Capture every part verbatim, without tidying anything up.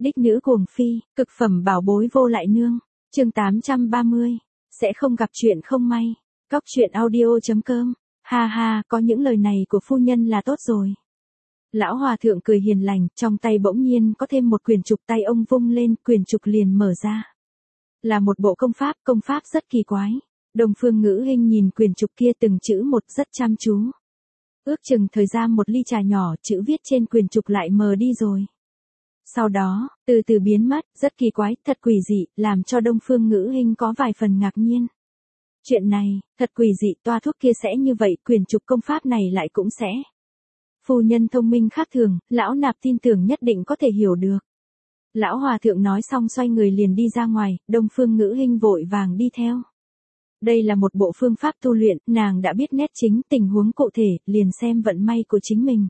Đích nữ cuồng phi, cực phẩm bảo bối vô lại nương. Chương tám trăm ba mươi. Sẽ không gặp chuyện không may. Góc truyện audio.com. Ha ha, có những lời này của phu nhân là tốt rồi. Lão hòa thượng cười hiền lành, trong tay bỗng nhiên có thêm một quyển trục, tay ông vung lên, quyển trục liền mở ra. Là một bộ công pháp, công pháp rất kỳ quái. Đông Phương Ngữ Hinh nhìn quyển trục kia từng chữ một rất chăm chú. Ước chừng thời gian một ly trà nhỏ, chữ viết trên quyển trục lại mờ đi rồi. Sau đó, từ từ biến mất, rất kỳ quái, thật quỷ dị, làm cho Đông Phương Ngữ Hinh có vài phần ngạc nhiên. Chuyện này, thật quỷ dị, toa thuốc kia sẽ như vậy, quyển trục công pháp này lại cũng sẽ. Phu nhân thông minh khác thường, lão nạp tin tưởng nhất định có thể hiểu được. Lão hòa thượng nói xong xoay người liền đi ra ngoài, Đông Phương Ngữ Hinh vội vàng đi theo. Đây là một bộ phương pháp tu luyện, nàng đã biết nét chính, tình huống cụ thể, liền xem vận may của chính mình.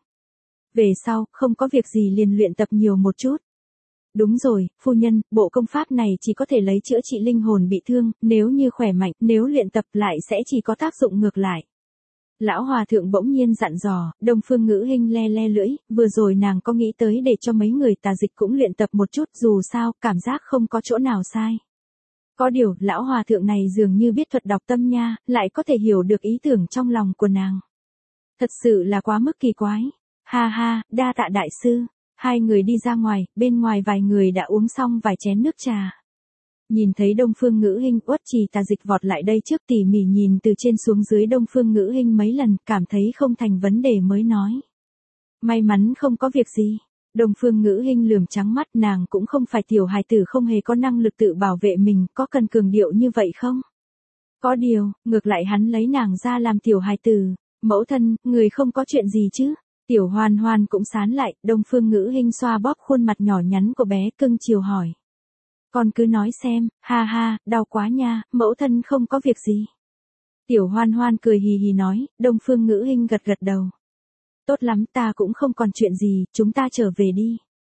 Về sau, không có việc gì liền luyện tập nhiều một chút. Đúng rồi, phu nhân, bộ công pháp này chỉ có thể lấy chữa trị linh hồn bị thương, nếu như khỏe mạnh, nếu luyện tập lại sẽ chỉ có tác dụng ngược lại. Lão hòa thượng bỗng nhiên dặn dò, Đông Phương Ngữ Hinh le le lưỡi, vừa rồi nàng có nghĩ tới để cho mấy người tà dịch cũng luyện tập một chút, dù sao, cảm giác không có chỗ nào sai. Có điều, lão hòa thượng này dường như biết thuật đọc tâm nha, lại có thể hiểu được ý tưởng trong lòng của nàng. Thật sự là quá mức kỳ quái. Ha ha, đa tạ đại sư. Hai người đi ra ngoài, bên ngoài vài người đã uống xong vài chén nước trà. Nhìn thấy Đông Phương Ngữ Hinh, Uất Trì tà dịch vọt lại đây trước, tỉ mỉ nhìn từ trên xuống dưới Đông Phương Ngữ Hinh mấy lần, cảm thấy không thành vấn đề mới nói. May mắn không có việc gì. Đông Phương Ngữ Hinh lườm trắng mắt, nàng cũng không phải tiểu hài tử không hề có năng lực tự bảo vệ mình, có cần cường điệu như vậy không? Có điều, ngược lại hắn lấy nàng ra làm tiểu hài tử. Mẫu thân, người không có chuyện gì chứ? Tiểu Hoan Hoan cũng sán lại, Đông Phương Ngữ Hinh xoa bóp khuôn mặt nhỏ nhắn của bé, cưng chiều hỏi. Con cứ nói xem, ha ha, đau quá nha, mẫu thân không có việc gì. Tiểu Hoan Hoan cười hì hì nói, Đông Phương Ngữ Hinh gật gật đầu. Tốt lắm, ta cũng không còn chuyện gì, chúng ta trở về đi.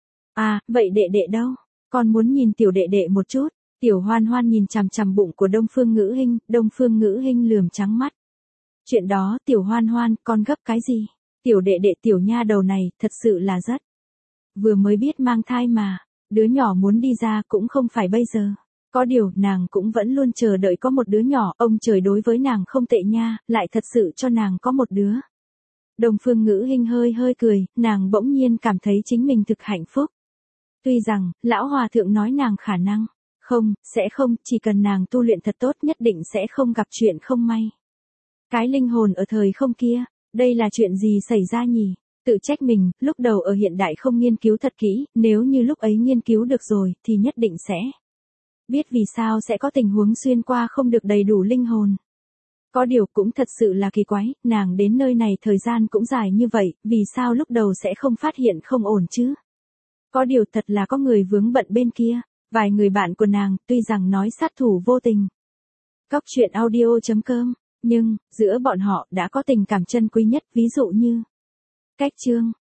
À, vậy đệ đệ đâu? Con muốn nhìn tiểu đệ đệ một chút. Tiểu Hoan Hoan nhìn chằm chằm bụng của Đông Phương Ngữ Hinh, Đông Phương Ngữ Hinh lườm trắng mắt. Chuyện đó, Tiểu Hoan Hoan, con gấp cái gì? Tiểu đệ đệ tiểu nha đầu này, thật sự là rất. Vừa mới biết mang thai mà, đứa nhỏ muốn đi ra cũng không phải bây giờ. Có điều, nàng cũng vẫn luôn chờ đợi có một đứa nhỏ, ông trời đối với nàng không tệ nha, lại thật sự cho nàng có một đứa. Đông Phương Ngữ Hinh hơi hơi cười, nàng bỗng nhiên cảm thấy chính mình thực hạnh phúc. Tuy rằng, lão hòa thượng nói nàng khả năng, không, sẽ không, chỉ cần nàng tu luyện thật tốt nhất định sẽ không gặp chuyện không may. Cái linh hồn ở thời không kia, đây là chuyện gì xảy ra nhỉ? Tự trách mình, lúc đầu ở hiện đại không nghiên cứu thật kỹ, nếu như lúc ấy nghiên cứu được rồi, thì nhất định sẽ biết vì sao sẽ có tình huống xuyên qua không được đầy đủ linh hồn. Có điều cũng thật sự là kỳ quái, nàng đến nơi này thời gian cũng dài như vậy, vì sao lúc đầu sẽ không phát hiện không ổn chứ? Có điều thật là có người vướng bận bên kia, vài người bạn của nàng, tuy rằng nói sát thủ vô tình. Góc truyện audio.com, nhưng, giữa bọn họ đã có tình cảm chân quý nhất, ví dụ như. Cách chương.